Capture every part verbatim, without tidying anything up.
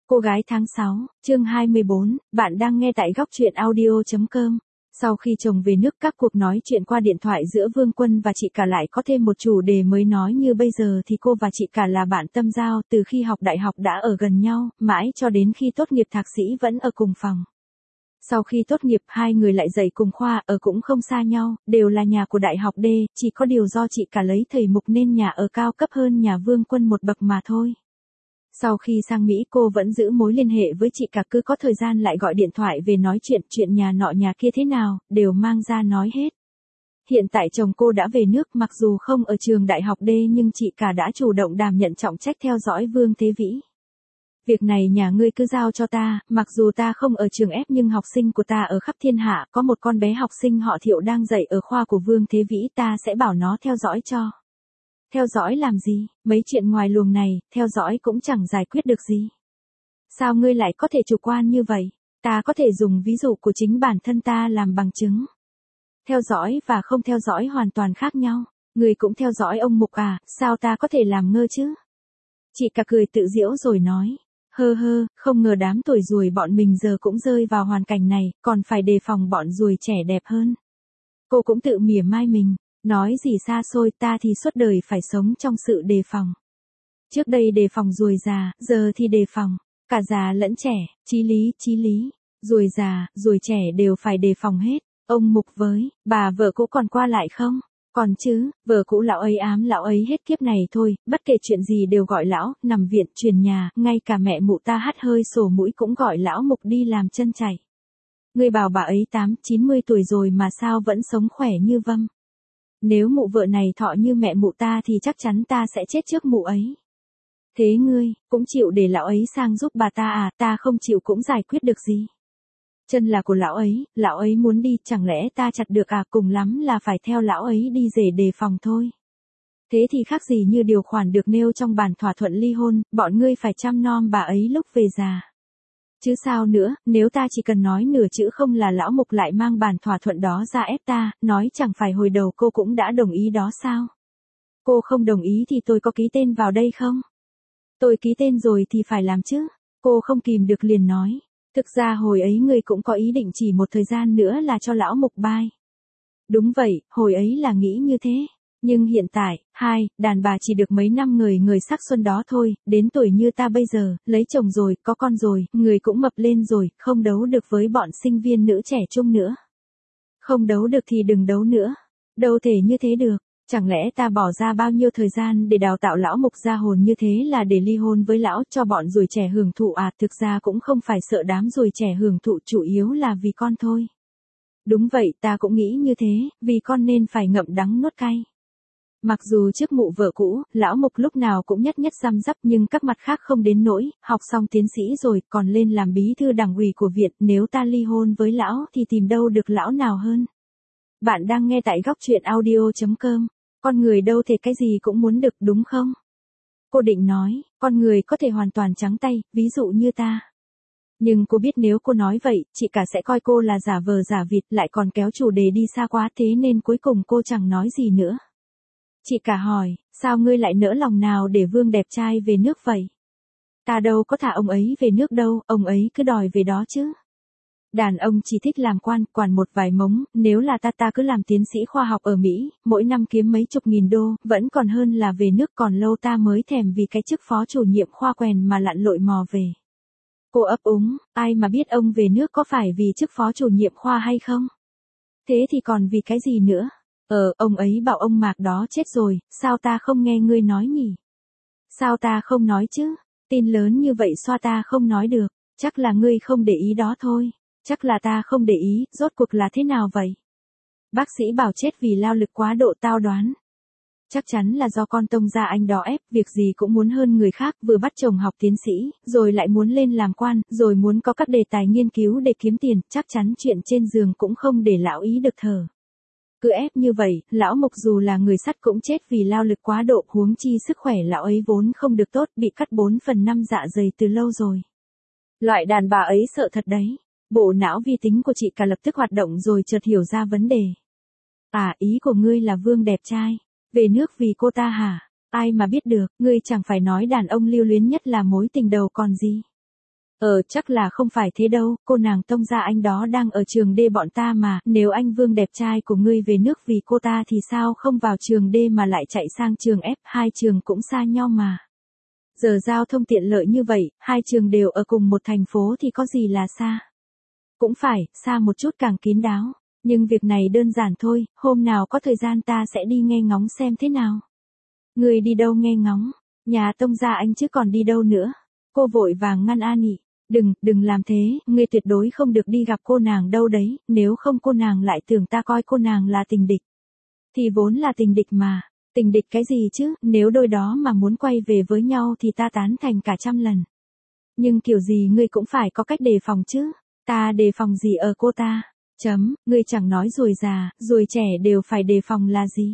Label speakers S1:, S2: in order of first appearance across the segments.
S1: Cô gái tháng sáu, chương hai mươi bốn, bạn đang nghe tại góc truyện audio.com. Sau khi chồng về nước, các cuộc nói chuyện qua điện thoại giữa Vương Quân và chị cả lại có thêm một chủ đề mới. Nói như bây giờ thì cô và chị cả là bạn tâm giao, từ khi học đại học đã ở gần nhau, mãi cho đến khi tốt nghiệp thạc sĩ vẫn ở cùng phòng. Sau khi tốt nghiệp, hai người lại dạy cùng khoa, ở cũng không xa nhau, đều là nhà của đại học D, chỉ có điều do chị cả lấy thầy mục nên nhà ở cao cấp hơn nhà Vương Quân một bậc mà thôi. Sau khi sang Mỹ, cô vẫn giữ mối liên hệ với chị cả, cứ có thời gian lại gọi điện thoại về nói chuyện, chuyện nhà nọ nhà kia thế nào, đều mang ra nói hết. Hiện tại chồng cô đã về nước, mặc dù không ở trường đại học D nhưng chị cả đã chủ động đảm nhận trọng trách theo dõi Vương Thế Vĩ. Việc này nhà ngươi cứ giao cho ta, mặc dù ta không ở trường ép nhưng học sinh của ta ở khắp thiên hạ, có một con bé học sinh họ Thiệu đang dạy ở khoa của Vương Thế Vĩ, ta sẽ bảo nó theo dõi cho. Theo dõi làm gì, mấy chuyện ngoài luồng này, theo dõi cũng chẳng giải quyết được gì. Sao ngươi lại có thể chủ quan như vậy? Ta có thể dùng ví dụ của chính bản thân ta làm bằng chứng. Theo dõi và không theo dõi hoàn toàn khác nhau. Ngươi cũng theo dõi ông Mục à, sao ta có thể làm ngơ chứ? Chị cả cười tự giễu rồi nói. Hơ hơ, không ngờ đám tuổi ruồi bọn mình giờ cũng rơi vào hoàn cảnh này, còn phải đề phòng bọn ruồi trẻ đẹp hơn. Cô cũng tự mỉa mai mình. Nói gì xa xôi, ta thì suốt đời phải sống trong sự đề phòng. Trước đây đề phòng ruồi già, giờ thì đề phòng cả già lẫn trẻ, chí lý, chí lý. Ruồi già, ruồi trẻ đều phải đề phòng hết. Ông Mục với bà vợ cũ còn qua lại không? Còn chứ, vợ cũ lão ấy ám lão ấy hết kiếp này thôi, bất kể chuyện gì đều gọi lão, nằm viện, truyền nhà, ngay cả mẹ mụ ta hắt hơi sổ mũi cũng gọi lão Mục đi làm chân chảy. Người bảo bà ấy tám, chín mươi tuổi rồi mà sao vẫn sống khỏe như vâm. Nếu mụ vợ này thọ như mẹ mụ ta thì chắc chắn ta sẽ chết trước mụ ấy. Thế ngươi, cũng chịu để lão ấy sang giúp bà ta à, ta không chịu cũng giải quyết được gì. Chân là của lão ấy, lão ấy muốn đi, chẳng lẽ ta chặt được à, cùng lắm là phải theo lão ấy đi để đề phòng thôi. Thế thì khác gì như điều khoản được nêu trong bản thỏa thuận ly hôn, bọn ngươi phải chăm nom bà ấy lúc về già. Chứ sao nữa, nếu ta chỉ cần nói nửa chữ không là lão Mục lại mang bản thỏa thuận đó ra ép ta, nói chẳng phải hồi đầu cô cũng đã đồng ý đó sao? Cô không đồng ý thì tôi có ký tên vào đây không? Tôi ký tên rồi thì phải làm chứ. Cô không kìm được liền nói. Thực ra hồi ấy ngươi cũng có ý định chỉ một thời gian nữa là cho lão Mục bye. Đúng vậy, hồi ấy là nghĩ như thế. Nhưng hiện tại, hai, đàn bà chỉ được mấy năm người người sắc xuân đó thôi, đến tuổi như ta bây giờ, lấy chồng rồi, có con rồi, người cũng mập lên rồi, không đấu được với bọn sinh viên nữ trẻ trung nữa. Không đấu được thì đừng đấu nữa. Đâu thể như thế được, chẳng lẽ ta bỏ ra bao nhiêu thời gian để đào tạo lão Mục ra hồn như thế là để ly hôn với lão cho bọn ruồi trẻ hưởng thụ à? Thực ra cũng không phải sợ đám ruồi trẻ hưởng thụ, chủ yếu là vì con thôi. Đúng vậy, ta cũng nghĩ như thế, vì con nên phải ngậm đắng nuốt cay. Mặc dù trước mụ vợ cũ, lão Mục lúc nào cũng nhất nhất răm rắp nhưng các mặt khác không đến nỗi, học xong tiến sĩ rồi còn lên làm bí thư đảng ủy của viện, nếu ta ly hôn với lão thì tìm đâu được lão nào hơn. Bạn đang nghe tại góc truyện audio.com, con người đâu thể cái gì cũng muốn được đúng không? Cô định nói, con người có thể hoàn toàn trắng tay, ví dụ như ta. Nhưng cô biết nếu cô nói vậy, chị cả sẽ coi cô là giả vờ giả vịt, lại còn kéo chủ đề đi xa quá, thế nên cuối cùng cô chẳng nói gì nữa. Chị cả hỏi, sao ngươi lại nỡ lòng nào để Vương đẹp trai về nước vậy? Ta đâu có thả ông ấy về nước đâu, ông ấy cứ đòi về đó chứ. Đàn ông chỉ thích làm quan, quản một vài mống, nếu là ta ta cứ làm tiến sĩ khoa học ở Mỹ, mỗi năm kiếm mấy chục nghìn đô, vẫn còn hơn là về nước, còn lâu ta mới thèm vì cái chức phó chủ nhiệm khoa quèn mà lặn lội mò về. Cô ấp úng, ai mà biết ông về nước có phải vì chức phó chủ nhiệm khoa hay không? Thế thì còn vì cái gì nữa? Ờ, ông ấy bảo ông Mạc đó chết rồi, sao ta không nghe ngươi nói nhỉ? Sao ta không nói chứ? Tin lớn như vậy xoa ta không nói được, chắc là ngươi không để ý đó thôi. Chắc là ta không để ý, rốt cuộc là thế nào vậy? Bác sĩ bảo chết vì lao lực quá độ, tao đoán. Chắc chắn là do con tông gia anh đó ép, việc gì cũng muốn hơn người khác, vừa bắt chồng học tiến sĩ, rồi lại muốn lên làm quan, rồi muốn có các đề tài nghiên cứu để kiếm tiền, chắc chắn chuyện trên giường cũng không để lão ý được thở. Cứ ép như vậy, lão Mục dù là người sắt cũng chết vì lao lực quá độ, huống chi sức khỏe lão ấy vốn không được tốt, bị cắt bốn phần năm dạ dày từ lâu rồi. Loại đàn bà ấy sợ thật đấy. Bộ não vi tính của chị cả lập tức hoạt động rồi chợt hiểu ra vấn đề. À, ý của ngươi là Vương đẹp trai về nước vì cô ta hả? Ai mà biết được, ngươi chẳng phải nói đàn ông lưu luyến nhất là mối tình đầu còn gì. Ờ chắc là không phải thế đâu, cô nàng Tông gia anh đó đang ở trường D bọn ta mà, nếu anh Vương đẹp trai của ngươi về nước vì cô ta thì sao không vào trường D mà lại chạy sang trường F, hai trường cũng xa nhau mà. Giờ giao thông tiện lợi như vậy, hai trường đều ở cùng một thành phố thì có gì là xa. Cũng phải, xa một chút càng kín đáo, nhưng việc này đơn giản thôi, hôm nào có thời gian ta sẽ đi nghe ngóng xem thế nào. Ngươi đi đâu nghe ngóng, nhà Tông gia anh chứ còn đi đâu nữa. Cô vội vàng ngăn An Nghị. Đừng, đừng làm thế, ngươi tuyệt đối không được đi gặp cô nàng đâu đấy, nếu không cô nàng lại tưởng ta coi cô nàng là tình địch. Thì vốn là tình địch mà, tình địch cái gì chứ, nếu đôi đó mà muốn quay về với nhau thì ta tán thành cả trăm lần. Nhưng kiểu gì ngươi cũng phải có cách đề phòng chứ, ta đề phòng gì ở cô ta, chấm, ngươi chẳng nói ruồi già, ruồi trẻ đều phải đề phòng là gì.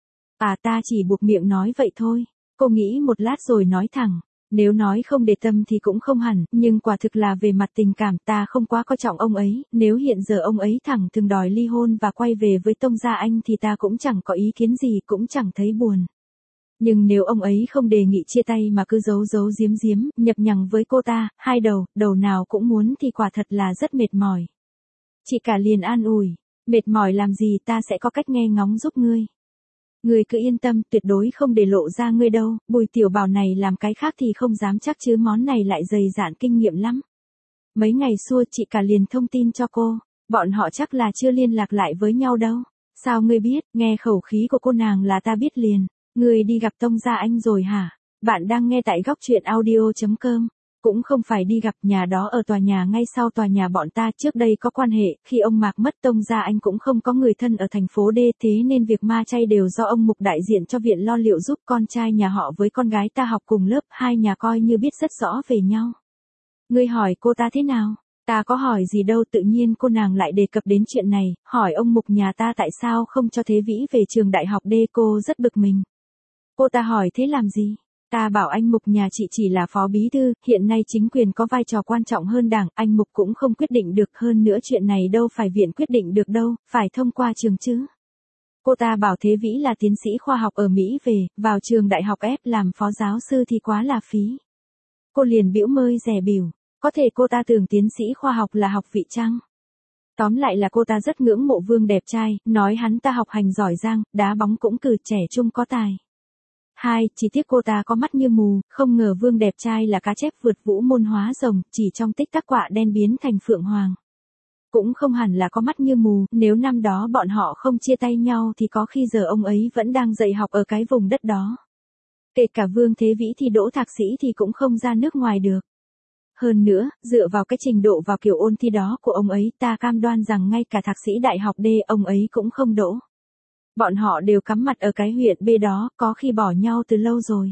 S1: À ta chỉ buộc miệng nói vậy thôi, cô nghĩ một lát rồi nói thẳng. Nếu nói không để tâm thì cũng không hẳn, nhưng quả thực là về mặt tình cảm ta không quá coi trọng ông ấy, nếu hiện giờ ông ấy thẳng thừng đòi ly hôn và quay về với Tông gia anh thì ta cũng chẳng có ý kiến gì, cũng chẳng thấy buồn. Nhưng nếu ông ấy không đề nghị chia tay mà cứ giấu giấu giếm giếm, nhập nhằng với cô ta, hai đầu, đầu nào cũng muốn thì quả thật là rất mệt mỏi. Chị cả liền an ủi, mệt mỏi làm gì ta sẽ có cách nghe ngóng giúp ngươi. Ngươi cứ yên tâm, tuyệt đối không để lộ ra ngươi đâu, Bùi tiểu bảo này làm cái khác thì không dám chắc chứ món này lại dày dạn kinh nghiệm lắm. Mấy ngày xưa chị cả liền thông tin cho cô, bọn họ chắc là chưa liên lạc lại với nhau đâu. Sao ngươi biết, nghe khẩu khí của cô nàng là ta biết liền, ngươi đi gặp Tông gia anh rồi hả? Bạn đang nghe tại góc truyện audio chấm com. Cũng không phải đi gặp, nhà đó ở tòa nhà ngay sau tòa nhà bọn ta, trước đây có quan hệ, khi ông Mạc mất Tông gia anh cũng không có người thân ở thành phố D, thế nên việc ma chay đều do ông Mục đại diện cho viện lo liệu giúp, con trai nhà họ với con gái ta học cùng lớp, hai nhà coi như biết rất rõ về nhau. Ngươi hỏi cô ta thế nào? Ta có hỏi gì đâu, tự nhiên cô nàng lại đề cập đến chuyện này, hỏi ông Mục nhà ta tại sao không cho Thế Vĩ về trường đại học D, cô rất bực mình. Cô ta hỏi thế làm gì? Ta bảo anh Mục nhà chị chỉ là phó bí thư, hiện nay chính quyền có vai trò quan trọng hơn đảng, anh Mục cũng không quyết định được, hơn nữa chuyện này đâu phải viện quyết định được đâu, phải thông qua trường chứ. Cô ta bảo Thế Vĩ là tiến sĩ khoa học ở Mỹ về, vào trường đại học F làm phó giáo sư thì quá là phí. Cô liền bĩu môi dè bỉu, có thể cô ta tưởng tiến sĩ khoa học là học vị chăng? Tóm lại là cô ta rất ngưỡng mộ Vương đẹp trai, nói hắn ta học hành giỏi giang, đá bóng cũng cử, trẻ trung có tài. Hai, chỉ tiếc cô ta có mắt như mù, không ngờ Vương đẹp trai là cá chép vượt vũ môn hóa rồng, chỉ trong tích tắc quạ đen biến thành phượng hoàng. Cũng không hẳn là có mắt như mù, nếu năm đó bọn họ không chia tay nhau thì có khi giờ ông ấy vẫn đang dạy học ở cái vùng đất đó. Kể cả Vương Thế Vĩ thì đỗ thạc sĩ thì cũng không ra nước ngoài được. Hơn nữa, dựa vào cái trình độ vào kiểu ôn thi đó của ông ấy, ta cam đoan rằng ngay cả thạc sĩ đại học D ông ấy cũng không đỗ. Bọn họ đều cắm mặt ở cái huyện B đó, có khi bỏ nhau từ lâu rồi.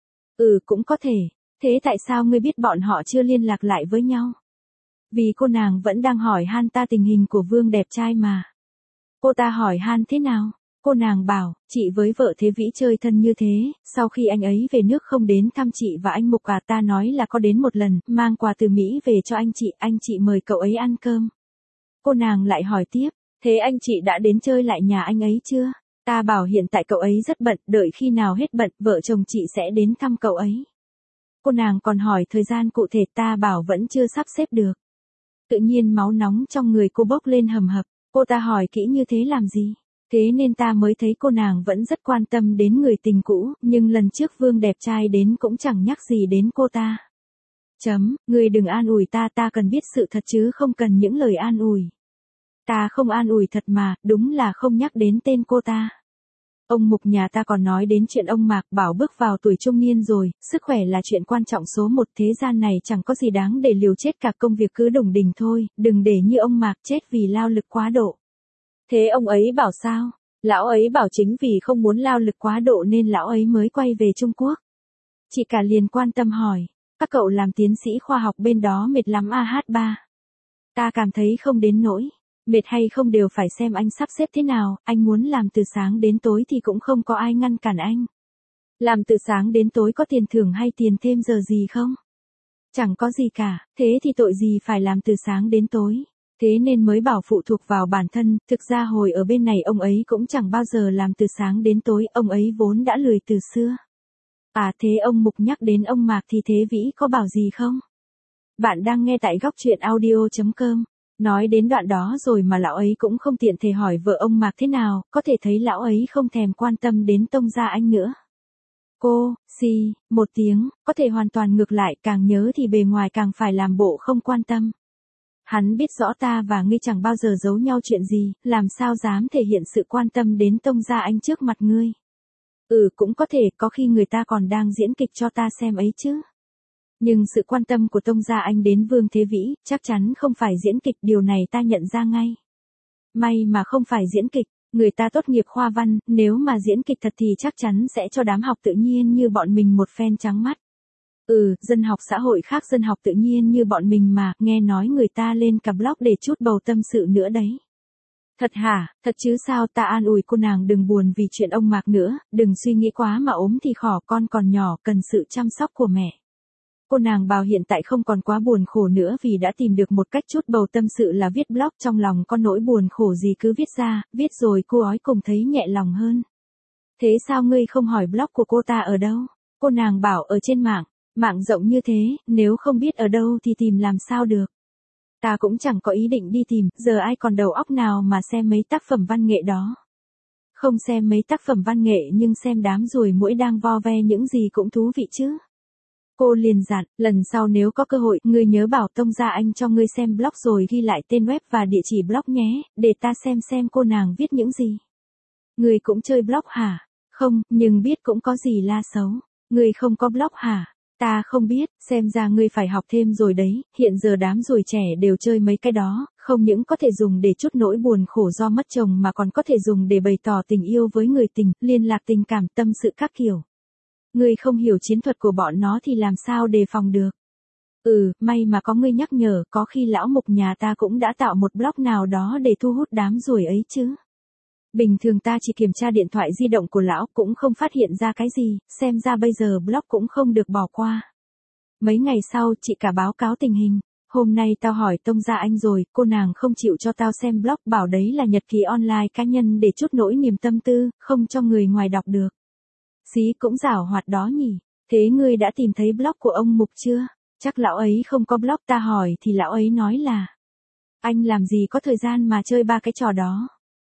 S1: Ừ cũng có thể, thế tại sao ngươi biết bọn họ chưa liên lạc lại với nhau? Vì cô nàng vẫn đang hỏi han ta tình hình của Vương đẹp trai mà. Cô ta hỏi han thế nào? Cô nàng bảo, chị với vợ Thế Vĩ chơi thân như thế, sau khi anh ấy về nước không đến thăm chị và anh Mục à, ta nói là có đến một lần, mang quà từ Mỹ về cho anh chị, anh chị mời cậu ấy ăn cơm. Cô nàng lại hỏi tiếp, thế anh chị đã đến chơi lại nhà anh ấy chưa? Ta bảo hiện tại cậu ấy rất bận, đợi khi nào hết bận, vợ chồng chị sẽ đến thăm cậu ấy. Cô nàng còn hỏi thời gian cụ thể, ta bảo vẫn chưa sắp xếp được. Tự nhiên máu nóng trong người cô bốc lên hầm hập, cô ta hỏi kỹ như thế làm gì? Thế nên ta mới thấy cô nàng vẫn rất quan tâm đến người tình cũ, nhưng lần trước Vương đẹp trai đến cũng chẳng nhắc gì đến cô ta. Chấm, người đừng an ủi ta, ta cần biết sự thật chứ không cần những lời an ủi. Ta không an ủi thật mà, đúng là không nhắc đến tên cô ta. Ông Mục nhà ta còn nói đến chuyện ông Mạc, bảo bước vào tuổi trung niên rồi, sức khỏe là chuyện quan trọng số một, thế gian này chẳng có gì đáng để liều chết cả, công việc cứ đủng đỉnh thôi, đừng để như ông Mạc chết vì lao lực quá độ. Thế ông ấy bảo sao? Lão ấy bảo chính vì không muốn lao lực quá độ nên lão ấy mới quay về Trung Quốc. Chị cả liền quan tâm hỏi, các cậu làm tiến sĩ khoa học bên đó mệt lắm a hát ba. Ta cảm thấy không đến nỗi. Mệt hay không đều phải xem anh sắp xếp thế nào, anh muốn làm từ sáng đến tối thì cũng không có ai ngăn cản anh. Làm từ sáng đến tối có tiền thưởng hay tiền thêm giờ gì không? Chẳng có gì cả, thế thì tội gì phải làm từ sáng đến tối. Thế nên mới bảo phụ thuộc vào bản thân, thực ra hồi ở bên này ông ấy cũng chẳng bao giờ làm từ sáng đến tối, ông ấy vốn đã lười từ xưa. À thế ông Mục nhắc đến ông Mạc thì Thế Vĩ có bảo gì không? Bạn đang nghe tại góc truyện audio chấm com. Nói đến đoạn đó rồi mà lão ấy cũng không tiện thể hỏi vợ ông Mạc thế nào, có thể thấy lão ấy không thèm quan tâm đến Tông Gia Anh nữa. Cô, xì, một tiếng, có thể hoàn toàn ngược lại, càng nhớ thì bề ngoài càng phải làm bộ không quan tâm. Hắn biết rõ ta và ngươi chẳng bao giờ giấu nhau chuyện gì, làm sao dám thể hiện sự quan tâm đến Tông Gia Anh trước mặt ngươi. Ừ, cũng có thể, có khi người ta còn đang diễn kịch cho ta xem ấy chứ. Nhưng sự quan tâm của Tông Gia Anh đến Vương Thế Vĩ, chắc chắn không phải diễn kịch, điều này ta nhận ra ngay. May mà không phải diễn kịch, người ta tốt nghiệp khoa văn, nếu mà diễn kịch thật thì chắc chắn sẽ cho đám học tự nhiên như bọn mình một phen trắng mắt. Ừ, dân học xã hội khác dân học tự nhiên như bọn mình mà, nghe nói người ta lên cả blog để chút bầu tâm sự nữa đấy. Thật hả, thật chứ sao, ta an ủi cô nàng đừng buồn vì chuyện ông Mạc nữa, đừng suy nghĩ quá mà ốm thì khỏ, con còn nhỏ cần sự chăm sóc của mẹ. Cô nàng bảo hiện tại không còn quá buồn khổ nữa vì đã tìm được một cách chút bầu tâm sự là viết blog, trong lòng con nỗi buồn khổ gì cứ viết ra, viết rồi cô ói cùng thấy nhẹ lòng hơn. Thế sao ngươi không hỏi blog của cô ta ở đâu? Cô nàng bảo ở trên mạng, mạng rộng như thế, nếu không biết ở đâu thì tìm làm sao được. Ta cũng chẳng có ý định đi tìm, giờ ai còn đầu óc nào mà xem mấy tác phẩm văn nghệ đó. Không xem mấy tác phẩm văn nghệ nhưng xem đám ruồi muỗi đang vo ve những gì cũng thú vị chứ. Cô liền dặn, lần sau nếu có cơ hội, ngươi nhớ bảo Tông Gia Anh cho ngươi xem blog rồi ghi lại tên web và địa chỉ blog nhé, để ta xem xem cô nàng viết những gì. Ngươi cũng chơi blog hả? Không, nhưng biết cũng có gì la xấu. Ngươi không có blog hả? Ta không biết, xem ra ngươi phải học thêm rồi đấy, hiện giờ đám ruồi trẻ đều chơi mấy cái đó, không những có thể dùng để chút nỗi buồn khổ do mất chồng mà còn có thể dùng để bày tỏ tình yêu với người tình, liên lạc tình cảm, tâm sự các kiểu. Ngươi không hiểu chiến thuật của bọn nó thì làm sao đề phòng được. Ừ, may mà có ngươi nhắc nhở, có khi lão mục nhà ta cũng đã tạo một blog nào đó để thu hút đám ruồi ấy chứ. Bình thường ta chỉ kiểm tra điện thoại di động của lão cũng không phát hiện ra cái gì, xem ra bây giờ blog cũng không được bỏ qua. Mấy ngày sau chị cả báo cáo tình hình, hôm nay tao hỏi Tông Gia Anh rồi, cô nàng không chịu cho tao xem blog, bảo đấy là nhật ký online cá nhân để chút nỗi niềm tâm tư, không cho người ngoài đọc được. Xí cũng giảo hoạt đó nhỉ, thế ngươi đã tìm thấy blog của ông Mục chưa? Chắc lão ấy không có blog, ta hỏi thì lão ấy nói là anh làm gì có thời gian mà chơi ba cái trò đó.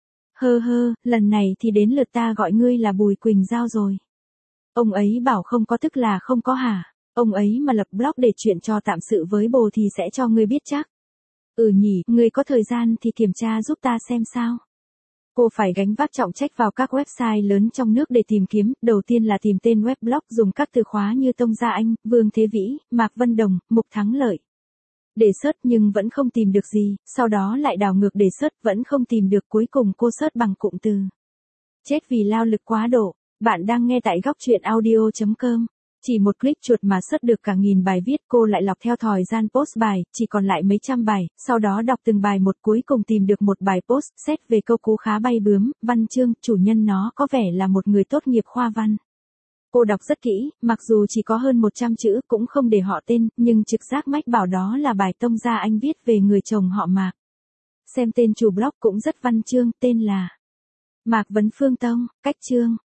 S1: Hơ hơ, lần này thì đến lượt ta gọi ngươi là Bùi Quỳnh Giao rồi. Ông ấy bảo không có tức là không có hả? Ông ấy mà lập blog để chuyện cho tạm sự với bồ thì sẽ cho ngươi biết chắc. Ừ nhỉ, ngươi có thời gian thì kiểm tra giúp ta xem sao. Cô phải gánh vác trọng trách vào các website lớn trong nước để tìm kiếm, đầu tiên là tìm tên web blog dùng các từ khóa như Tông Gia Anh, Vương Thế Vĩ, Mạc Vân Đồng, Mục Thắng Lợi. Để search nhưng vẫn không tìm được gì, sau đó lại đảo ngược để search vẫn không tìm được, cuối cùng cô search bằng cụm từ. Chết vì lao lực quá độ. Bạn đang nghe tại góc truyện audio chấm com. Chỉ một click chuột mà search được cả nghìn bài viết, cô lại lọc theo thời gian post bài, chỉ còn lại mấy trăm bài, sau đó đọc từng bài một, cuối cùng tìm được một bài post, xét về câu cú khá bay bướm, văn chương, chủ nhân nó có vẻ là một người tốt nghiệp khoa văn. Cô đọc rất kỹ, mặc dù chỉ có hơn một trăm chữ cũng không để họ tên, nhưng trực giác mách bảo đó là bài Tông Gia Anh viết về người chồng họ Mạc. Xem tên chủ blog cũng rất văn chương, tên là Mạc Vấn Phương Tông, cách chương,